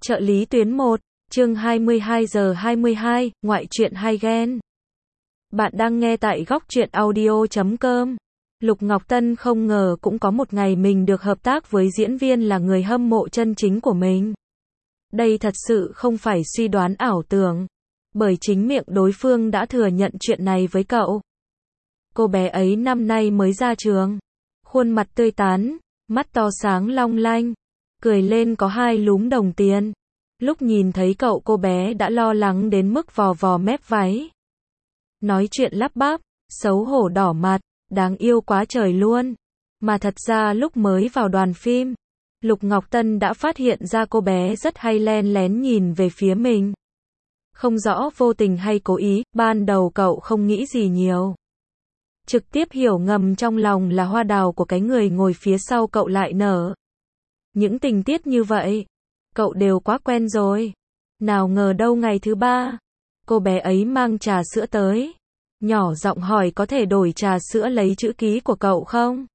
Trợ lý tuyến 1, chương 22 giờ 22, ngoại truyện hay ghen. Bạn đang nghe tại góc truyện audio.com. Lục Ngọc Tân không ngờ cũng có một ngày mình được hợp tác với diễn viên là người hâm mộ chân chính của mình. Đây thật sự không phải suy đoán ảo tưởng, bởi chính miệng đối phương đã thừa nhận chuyện này với cậu. Cô bé ấy năm nay mới ra trường, khuôn mặt tươi tắn, mắt to sáng long lanh, cười lên có hai lúm đồng tiền. Lúc nhìn thấy cậu, cô bé đã lo lắng đến mức vò vò mép váy. Nói chuyện lắp bắp, xấu hổ đỏ mặt, đáng yêu quá trời luôn. Mà thật ra lúc mới vào đoàn phim, Lục Ngọc Tân đã phát hiện ra cô bé rất hay len lén nhìn về phía mình. Không rõ vô tình hay cố ý, ban đầu cậu không nghĩ gì nhiều. Trực tiếp hiểu ngầm trong lòng là hoa đào của cái người ngồi phía sau cậu lại nở. Những tình tiết như vậy, cậu đều quá quen rồi. Nào ngờ đâu ngày thứ ba, cô bé ấy mang trà sữa tới. Nhỏ giọng hỏi có thể đổi trà sữa lấy chữ ký của cậu không?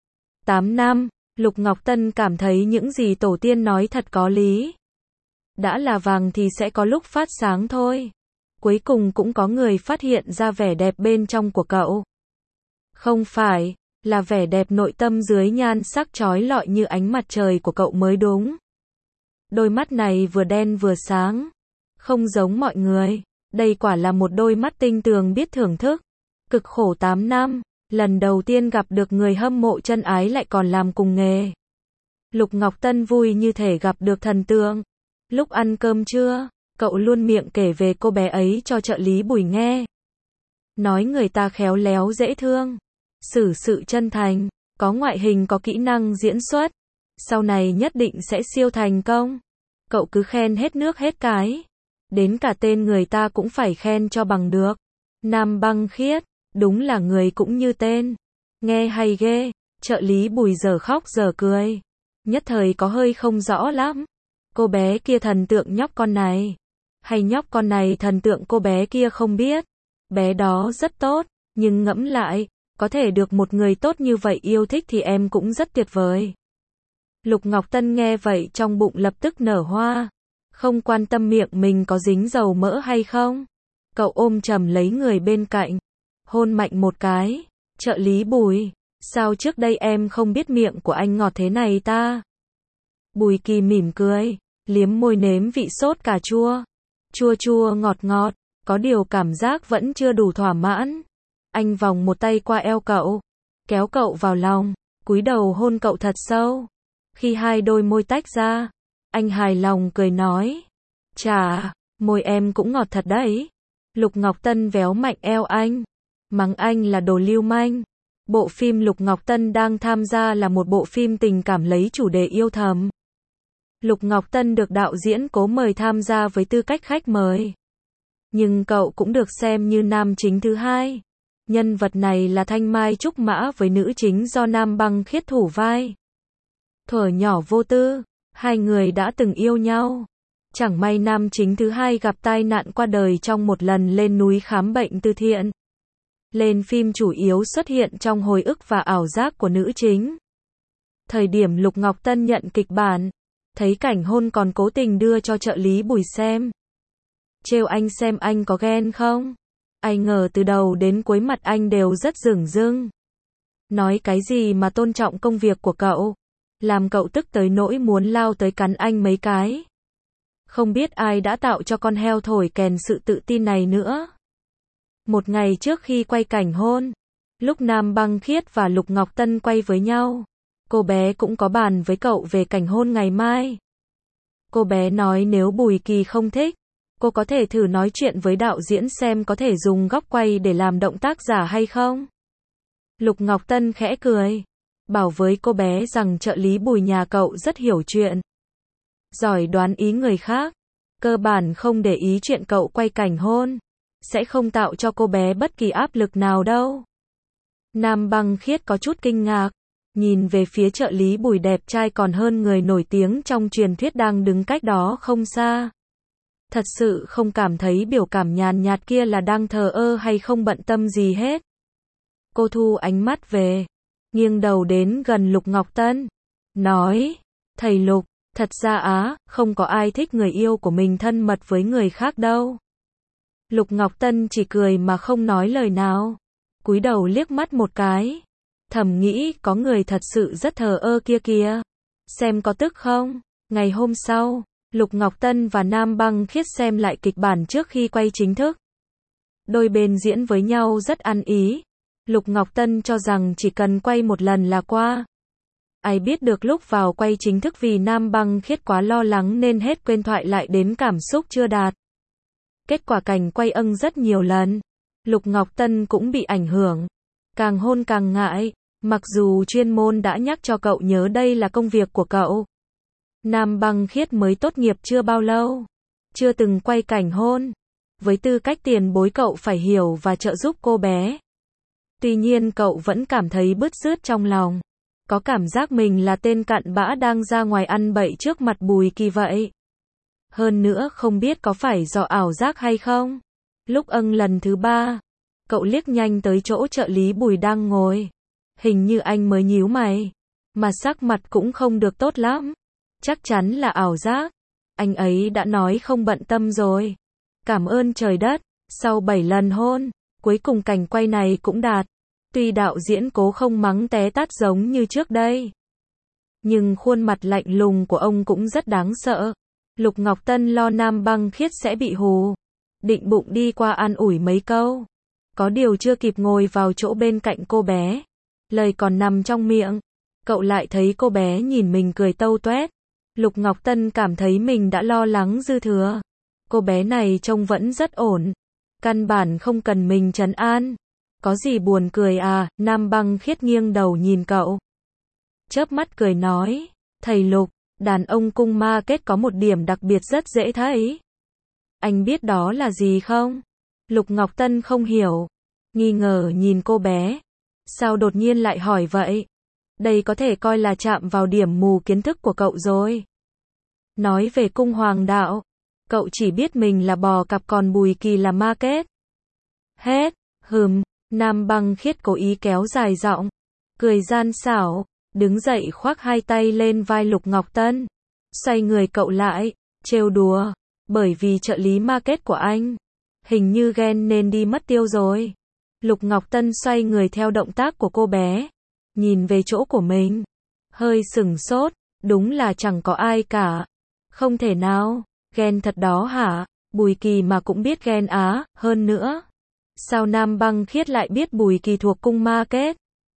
8 năm, Lục Ngọc Tân cảm thấy những gì tổ tiên nói thật có lý. Đã là vàng thì sẽ có lúc phát sáng thôi. Cuối cùng cũng có người phát hiện ra vẻ đẹp bên trong của cậu. Không phải là vẻ đẹp nội tâm dưới nhan sắc chói lọi như ánh mặt trời của cậu mới đúng. Đôi mắt này vừa đen vừa sáng, không giống mọi người. Đây quả là một đôi mắt tinh tường biết thưởng thức. Cực khổ 8 năm, lần đầu tiên gặp được người hâm mộ chân ái lại còn làm cùng nghề. Lục Ngọc Tân vui như thể gặp được thần tượng. Lúc ăn cơm trưa, cậu luôn miệng kể về cô bé ấy cho trợ lý Bùi nghe. Nói người ta khéo léo dễ thương, xử sự chân thành, có ngoại hình có kỹ năng diễn xuất, sau này nhất định sẽ siêu thành công. Cậu cứ khen hết nước hết cái, đến cả tên người ta cũng phải khen cho bằng được. Nam Băng Khiết, đúng là người cũng như tên. Nghe hay ghê. Trợ lý Bùi giờ khóc giờ cười, nhất thời có hơi không rõ lắm. Cô bé kia thần tượng nhóc con này, hay nhóc con này thần tượng cô bé kia không biết. Bé đó rất tốt, nhưng ngẫm lại, có thể được một người tốt như vậy yêu thích thì em cũng rất tuyệt vời. Lục Ngọc Tân nghe vậy trong bụng lập tức nở hoa, không quan tâm miệng mình có dính dầu mỡ hay không. Cậu ôm chầm lấy người bên cạnh, hôn mạnh một cái. Trợ lý Bùi, sao trước đây em không biết miệng của anh ngọt thế này ta? Bùi Kỳ mỉm cười, liếm môi nếm vị sốt cà chua. Chua chua ngọt ngọt, có điều cảm giác vẫn chưa đủ thỏa mãn. Anh vòng một tay qua eo cậu, kéo cậu vào lòng, cúi đầu hôn cậu thật sâu. Khi hai đôi môi tách ra, anh hài lòng cười nói, chà, môi em cũng ngọt thật đấy. Lục Ngọc Tân véo mạnh eo anh, mắng anh là đồ lưu manh. Bộ phim Lục Ngọc Tân đang tham gia là một bộ phim tình cảm lấy chủ đề yêu thầm. Lục Ngọc Tân được đạo diễn Cố mời tham gia với tư cách khách mời. Nhưng cậu cũng được xem như nam chính thứ hai. Nhân vật này là Thanh Mai Trúc Mã với nữ chính do Nam Băng Khiết thủ vai. Thuở nhỏ vô tư, hai người đã từng yêu nhau. Chẳng may nam chính thứ hai gặp tai nạn qua đời trong một lần lên núi khám bệnh từ thiện. Lên phim chủ yếu xuất hiện trong hồi ức và ảo giác của nữ chính. Thời điểm Lục Ngọc Tân nhận kịch bản, thấy cảnh hôn còn cố tình đưa cho trợ lý Bùi xem. Trêu anh xem anh có ghen không? Ai ngờ từ đầu đến cuối mặt anh đều rất dửng dưng. Nói cái gì mà tôn trọng công việc của cậu, làm cậu tức tới nỗi muốn lao tới cắn anh mấy cái. Không biết ai đã tạo cho con heo thổi kèn sự tự tin này nữa. Một ngày trước khi quay cảnh hôn, lúc Nam Băng Khiết và Lục Ngọc Tân quay với nhau, cô bé cũng có bàn với cậu về cảnh hôn ngày mai. Cô bé nói nếu Bùi Kỳ không thích, cô có thể thử nói chuyện với đạo diễn xem có thể dùng góc quay để làm động tác giả hay không. Lục Ngọc Tân khẽ cười, bảo với cô bé rằng trợ lý Bùi nhà cậu rất hiểu chuyện, giỏi đoán ý người khác, cơ bản không để ý chuyện cậu quay cảnh hôn, sẽ không tạo cho cô bé bất kỳ áp lực nào đâu. Nam Băng Khiết có chút kinh ngạc, nhìn về phía trợ lý Bùi đẹp trai còn hơn người nổi tiếng trong truyền thuyết đang đứng cách đó không xa. Thật sự không cảm thấy biểu cảm nhàn nhạt kia là đang thờ ơ hay không bận tâm gì hết. Cô thu ánh mắt về, nghiêng đầu đến gần Lục Ngọc Tân, nói, thầy Lục, Thật ra không có ai thích người yêu của mình thân mật với người khác đâu. Lục Ngọc Tân chỉ cười mà không nói lời nào. Cúi đầu liếc mắt một cái. Thầm nghĩ có người thật sự rất thờ ơ kia kìa. Xem có tức không? Ngày hôm sau, Lục Ngọc Tân và Nam Băng Khiết xem lại kịch bản trước khi quay chính thức. Đôi bên diễn với nhau rất ăn ý. Lục Ngọc Tân cho rằng chỉ cần quay một lần là qua. Ai biết được lúc vào quay chính thức vì Nam Băng Khiết quá lo lắng nên hết quên thoại lại đến cảm xúc chưa đạt. Kết quả cảnh quay rất nhiều lần. Lục Ngọc Tân cũng bị ảnh hưởng. Càng hôn càng ngại. Mặc dù chuyên môn đã nhắc cho cậu nhớ đây là công việc của cậu. Nam Băng Khiết mới tốt nghiệp chưa bao lâu. Chưa từng quay cảnh hôn. Với tư cách tiền bối cậu phải hiểu và trợ giúp cô bé. Tuy nhiên cậu vẫn cảm thấy bứt rứt trong lòng. Có cảm giác mình là tên cặn bã đang ra ngoài ăn bậy trước mặt Bùi Kỳ vậy. Hơn nữa không biết có phải do ảo giác hay không. Lúc lần thứ 3, cậu liếc nhanh tới chỗ trợ lý Bùi đang ngồi. Hình như anh mới nhíu mày. Mà sắc mặt cũng không được tốt lắm. Chắc chắn là ảo giác. Anh ấy đã nói không bận tâm rồi. Cảm ơn trời đất. Sau 7 lần hôn, cuối cùng cảnh quay này cũng đạt. Tuy đạo diễn cố không mắng té tát giống như trước đây. Nhưng khuôn mặt lạnh lùng của ông cũng rất đáng sợ. Lục Ngọc Tân lo Nam Băng Khiết sẽ bị hù. Định bụng đi qua an ủi mấy câu. Có điều chưa kịp ngồi vào chỗ bên cạnh cô bé. Lời còn nằm trong miệng. Cậu lại thấy cô bé nhìn mình cười tâu toét. Lục Ngọc Tân cảm thấy mình đã lo lắng dư thừa. Cô bé này trông vẫn rất ổn. Căn bản không cần mình trấn an. Có gì buồn cười à? Nam Băng Khiết nghiêng đầu nhìn cậu. Chớp mắt cười nói. Thầy Lục, đàn ông cung ma kết có một điểm đặc biệt rất dễ thấy. Anh biết đó là gì không? Lục Ngọc Tân không hiểu. Nghi ngờ nhìn cô bé. Sao đột nhiên lại hỏi vậy? Đây có thể coi là chạm vào điểm mù kiến thức của cậu rồi. Nói về cung hoàng đạo. Cậu chỉ biết mình là bò cặp còn Bùi Kỳ là ma kết. Hết. Nam Băng Khiết cố ý kéo dài giọng. Cười gian xảo. Đứng dậy khoác hai tay lên vai Lục Ngọc Tân. Xoay người cậu lại. Trêu đùa. Bởi vì trợ lý market của anh. Hình như ghen nên đi mất tiêu rồi. Lục Ngọc Tân xoay người theo động tác của cô bé. Nhìn về chỗ của mình. Hơi sửng sốt. Đúng là chẳng có ai cả. Không thể nào. Ghen thật đó hả? Bùi Kỳ mà cũng biết ghen á. Hơn nữa. Sao Nam Băng Khiết lại biết Bùi Kỳ thuộc cung ma kết?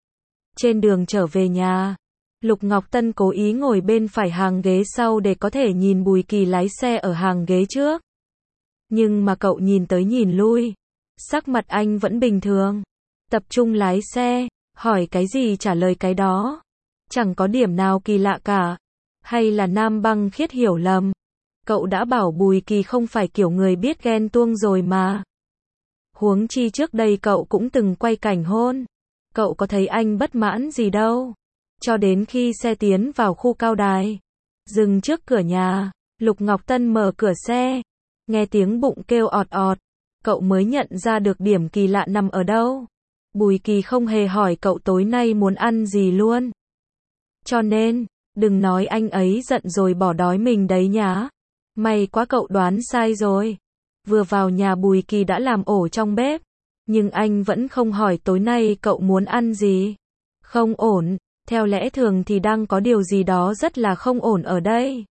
Trên đường trở về nhà. Lục Ngọc Tân cố ý ngồi bên phải hàng ghế sau để có thể nhìn Bùi Kỳ lái xe ở hàng ghế trước. Nhưng mà cậu nhìn tới nhìn lui. Sắc mặt anh vẫn bình thường. Tập trung lái xe. Hỏi cái gì trả lời cái đó. Chẳng có điểm nào kỳ lạ cả. Hay là Nam Băng Khiết hiểu lầm. Cậu đã bảo Bùi Kỳ không phải kiểu người biết ghen tuông rồi mà. Huống chi trước đây cậu cũng từng quay cảnh hôn. Cậu có thấy anh bất mãn gì đâu. Cho đến khi xe tiến vào khu cao đài. Dừng trước cửa nhà. Lục Ngọc Tân mở cửa xe. Nghe tiếng bụng kêu ọt ọt. Cậu mới nhận ra được điểm kỳ lạ nằm ở đâu. Bùi Kỳ không hề hỏi cậu tối nay muốn ăn gì luôn. Cho nên, đừng nói anh ấy giận rồi bỏ đói mình đấy nhá. May quá cậu đoán sai rồi. Vừa vào nhà Bùi Kỳ đã làm ổ trong bếp. Nhưng anh vẫn không hỏi tối nay cậu muốn ăn gì. Không ổn, theo lẽ thường thì đang có điều gì đó rất là không ổn ở đây.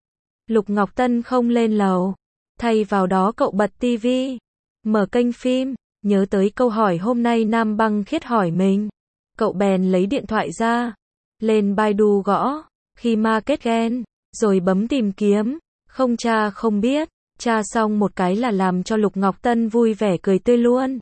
Lục Ngọc Tân không lên lầu. Thay vào đó cậu bật tivi. Mở kênh phim. Nhớ tới câu hỏi hôm nay Nam Băng Khiết hỏi mình. Cậu bèn lấy điện thoại ra. Lên Baidu gõ. Khi ma kết ghen. Rồi bấm tìm kiếm. Không tra không biết. Tra xong một cái là làm cho Lục Ngọc Tân vui vẻ cười tươi luôn.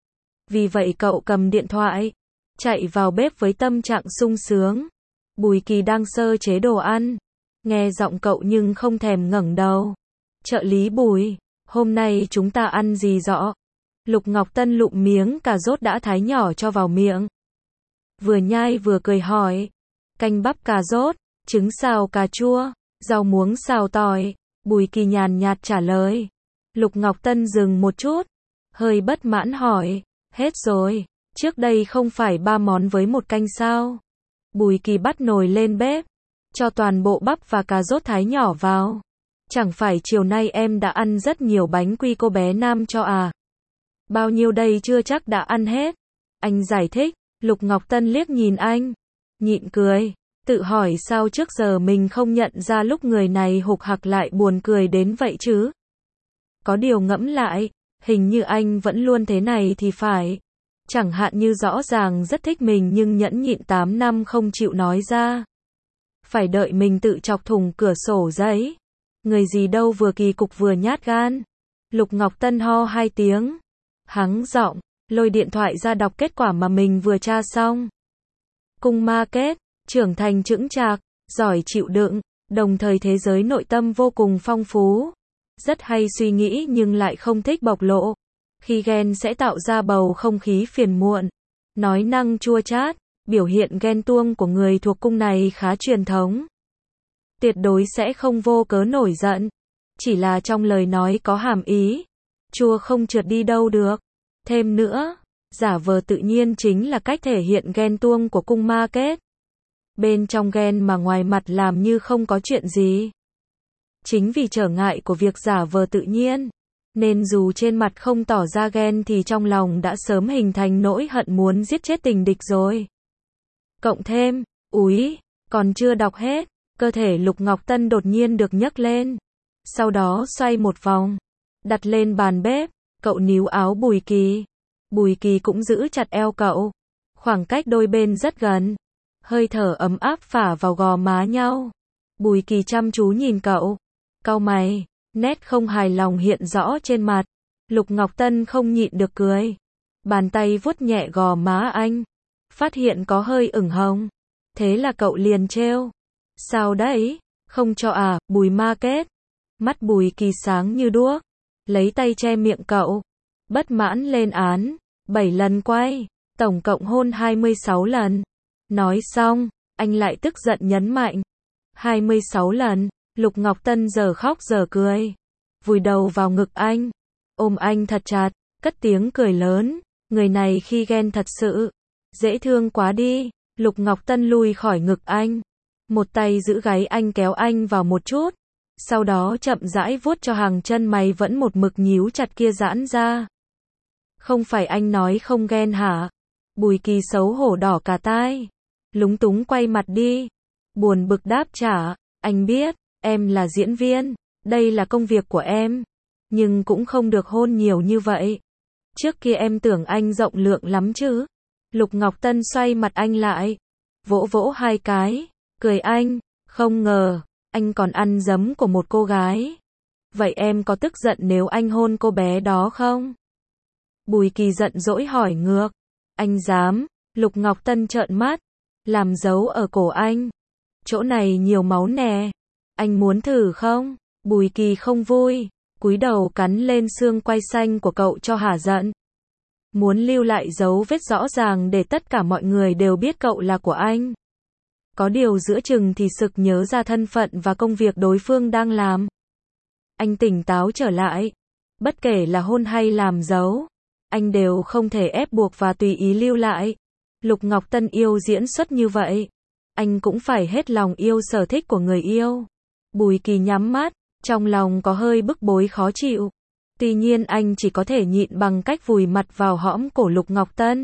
Vì vậy cậu cầm điện thoại. Chạy vào bếp với tâm trạng sung sướng. Bùi Kỳ đang sơ chế đồ ăn. Nghe giọng cậu nhưng không thèm ngẩng đầu. Trợ lý Bùi. Hôm nay chúng ta ăn gì rõ? Lục Ngọc Tân lụm miếng cà rốt đã thái nhỏ cho vào miệng. Vừa nhai vừa cười hỏi. Canh bắp cà rốt, trứng xào cà chua, rau muống xào tỏi. Bùi Kỳ nhàn nhạt trả lời. Lục Ngọc Tân dừng một chút. Hơi bất mãn hỏi. Hết rồi. Trước đây không phải 3 món với một canh sao? Bùi Kỳ bắt nồi lên bếp. cho toàn bộ bắp và cà rốt thái nhỏ vào. Chẳng phải chiều nay em đã ăn rất nhiều bánh quy cô bé Nam cho à? Bao nhiêu đây chưa chắc đã ăn hết. Anh giải thích. Lục Ngọc Tân liếc nhìn anh, nhịn cười, tự hỏi sao trước giờ mình không nhận ra lúc người này hục hặc lại buồn cười đến vậy chứ. Có điều ngẫm lại, hình như anh vẫn luôn thế này thì phải. Chẳng hạn như rõ ràng rất thích mình nhưng nhẫn nhịn 8 năm không chịu nói ra. Phải đợi mình tự chọc thủng cửa sổ giấy. Người gì đâu vừa kỳ cục vừa nhát gan. Lục Ngọc Tân ho 2 tiếng, hắng giọng, lôi điện thoại ra đọc kết quả mà mình vừa tra xong. Cung ma kết, trưởng thành chững chạc, giỏi chịu đựng, đồng thời thế giới nội tâm vô cùng phong phú. Rất hay suy nghĩ nhưng lại không thích bộc lộ. Khi ghen sẽ tạo ra bầu không khí phiền muộn, nói năng chua chát, biểu hiện ghen tuông của người thuộc cung này khá truyền thống. Tuyệt đối sẽ không vô cớ nổi giận, chỉ là trong lời nói có hàm ý, chua không trượt đi đâu được. Thêm nữa, giả vờ tự nhiên chính là cách thể hiện ghen tuông của cung ma kết. Bên trong ghen mà ngoài mặt làm như không có chuyện gì. Chính vì trở ngại của việc giả vờ tự nhiên, nên dù trên mặt không tỏ ra ghen thì trong lòng đã sớm hình thành nỗi hận muốn giết chết tình địch rồi. Cộng thêm, úi, còn chưa đọc hết, cơ thể Lục Ngọc Tân đột nhiên được nhấc lên. Sau đó xoay một vòng, đặt lên bàn bếp, cậu níu áo Bùi Kỳ. Bùi Kỳ cũng giữ chặt eo cậu. Khoảng cách đôi bên rất gần. Hơi thở ấm áp phả vào gò má nhau. Bùi Kỳ chăm chú nhìn cậu. Cau mày, nét không hài lòng hiện rõ trên mặt. Lục Ngọc Tân không nhịn được cười. Bàn tay vuốt nhẹ gò má anh. Phát hiện có hơi ửng hồng. Thế là cậu liền trêu. Sao đấy, không cho à, Bùi ma kết. Mắt Bùi Kỳ sáng như đuốc. Lấy tay che miệng cậu. Bất mãn lên án. 7 lần quay. Tổng cộng hôn 26 lần. Nói xong, anh lại tức giận nhấn mạnh. 26 lần. Lục Ngọc Tân giờ khóc giờ cười. Vùi đầu vào ngực anh. Ôm anh thật chặt. Cất tiếng cười lớn. Người này khi ghen thật sự. Dễ thương quá đi. Lục Ngọc Tân lùi khỏi ngực anh. Một tay giữ gáy anh kéo anh vào một chút. Sau đó chậm rãi vuốt cho hàng chân mày vẫn một mực nhíu chặt kia giãn ra. Không phải anh nói không ghen hả? Bùi Kỳ xấu hổ đỏ cả tai. Lúng túng quay mặt đi. Buồn bực đáp trả. Anh biết, em là diễn viên. Đây là công việc của em. Nhưng cũng không được hôn nhiều như vậy. Trước kia em tưởng anh rộng lượng lắm chứ. Lục Ngọc Tân xoay mặt anh lại. Vỗ vỗ 2 cái. Cười anh. Không ngờ, anh còn ăn giấm của một cô gái. Vậy em có tức giận nếu anh hôn cô bé đó không? Bùi Kỳ giận dỗi hỏi ngược. Anh dám? Lục Ngọc Tân trợn mắt. Làm dấu ở cổ anh. Chỗ này nhiều máu nè. Anh muốn thử không? Bùi Kỳ không vui. Cúi đầu cắn lên xương quai xanh của cậu cho hả giận. Muốn lưu lại dấu vết rõ ràng để tất cả mọi người đều biết cậu là của anh. Có điều giữa chừng thì sực nhớ ra thân phận và công việc đối phương đang làm. Anh tỉnh táo trở lại. Bất kể là hôn hay làm dấu, anh đều không thể ép buộc và tùy ý lưu lại. Lục Ngọc Tân yêu diễn xuất như vậy. Anh cũng phải hết lòng yêu sở thích của người yêu. Bùi Kỳ nhắm mắt, trong lòng có hơi bức bối khó chịu. Tuy nhiên anh chỉ có thể nhịn bằng cách vùi mặt vào hõm cổ Lục Ngọc Tân.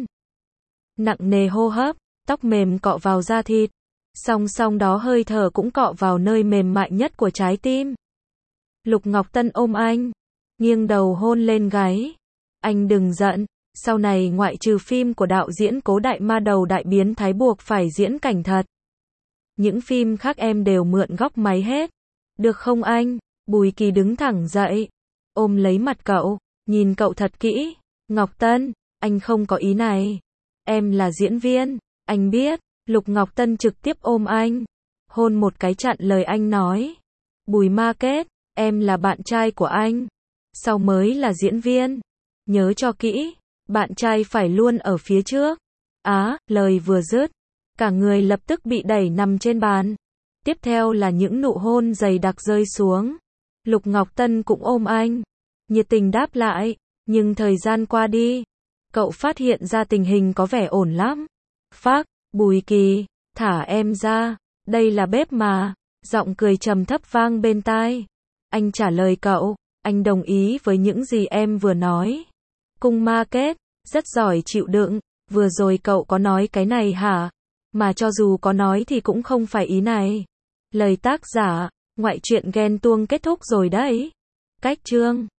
Nặng nề hô hấp, tóc mềm cọ vào da thịt. Song song đó hơi thở cũng cọ vào nơi mềm mại nhất của trái tim. Lục Ngọc Tân ôm anh, nghiêng đầu hôn lên gáy. Anh đừng giận, sau này ngoại trừ phim của đạo diễn Cố Đại Ma đầu đại biến thái buộc phải diễn cảnh thật. Những phim khác em đều mượn góc máy hết. Được không anh? Bùi Kỳ đứng thẳng dậy, ôm lấy mặt cậu, nhìn cậu thật kỹ. Ngọc Tân, anh không có ý này. Em là diễn viên, anh biết. Lục Ngọc Tân trực tiếp ôm anh, hôn một cái chặn lời anh nói. Bùi ma kết, em là bạn trai của anh, sau mới là diễn viên. Nhớ cho kỹ, bạn trai phải luôn ở phía trước. Lời vừa dứt, cả người lập tức bị đẩy nằm trên bàn. Tiếp theo là những nụ hôn dày đặc rơi xuống. Lục Ngọc Tân cũng ôm anh, nhiệt tình đáp lại. Nhưng thời gian qua đi, cậu phát hiện ra tình hình có vẻ ổn lắm. Phác, Bùi Kỳ, thả em ra. Đây là bếp mà. Giọng cười trầm thấp vang bên tai. Anh trả lời cậu, anh đồng ý với những gì em vừa nói. Cung ma kết, rất giỏi chịu đựng, vừa rồi cậu có nói cái này hả? Mà cho dù có nói thì cũng không phải ý này. Lời tác giả, ngoại truyện ghen tuông kết thúc rồi đấy. Cách chương